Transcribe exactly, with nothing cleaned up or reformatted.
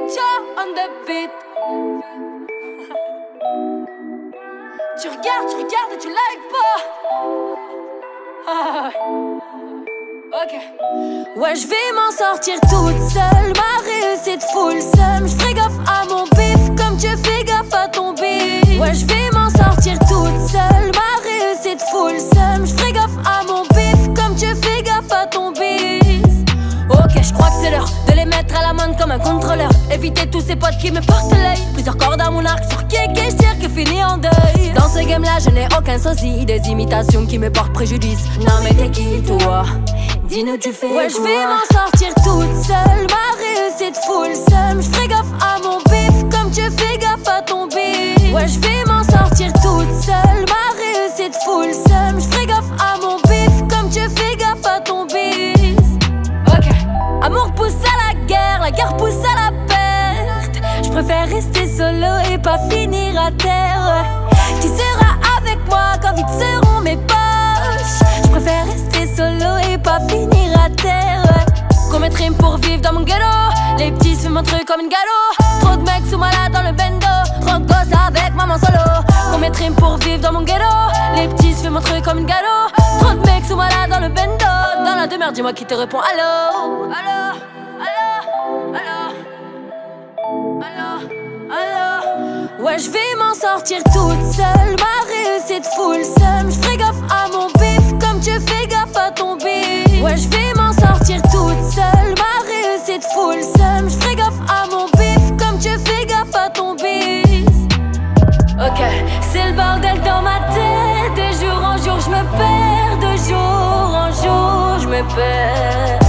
Tiens, on the beat. Tu regardes, tu regardes et tu likes pas. Ah, ok. Ouais, je vais m'en sortir toute seule. Ma réussite full seum. Je fais gaffe à mon bif comme tu fais gaffe à ton bif. Ouais, je vais m'en sortir toute seule. Ma réussite full seum. Je fais gaffe à mon bif comme tu fais gaffe à ton bif. Ok, je crois que c'est l'heure de les mettre à l'amende comme un contrôleur. Éviter tous ces potes qui me portent l'œil. Plusieurs cordes à mon arc sur qui est je tire que fini en deuil. Dans ce game là je n'ai aucun sosie. Des imitations qui me portent préjudice. Non mais t'es qui toi? Dis-nous tu fais ouais, quoi? Ouais je vais m'en sortir toute seule. Ma réussite full seum. Je fais gaffe à mon bif comme tu fais gaffe à ton bif. Ouais je vais m'en sortir toute seule. Ma réussite full seum. Je fais gaffe à mon bif comme tu fais gaffe à ton bif. Amour pousse à la guerre, la guerre pousse à la perte. Je préfère rester solo et pas finir à terre. Qui sera avec moi quand vite seront mes poches? Je préfère rester solo et pas finir à terre. Combien de rimes pour vivre dans mon ghetto? Les petits se mon truc comme une galop. Trop de mecs sous malade dans le bendo. Trop de gosses avec maman solo. Combien de rimes pour vivre dans mon ghetto? Les petits se mon truc comme une galop. Trop de mecs sous malade dans le bendo. Dans la demeure, dis-moi qui te répond allô. Allô, allô, allô, allô, allô. Ouais, je vais m'en sortir toute seule. Ma réussite full seum. Je fais gaffe à mon bif comme tu fais gaffe à ton bif. Ouais, je vais m'en sortir toute seule. Ma réussite full seum. Je fais gaffe à mon bif comme tu fais gaffe à ton bif. Ok, c'est le bordel dans ma tête. De jour en jour je me perds. De jour en jour je me perds.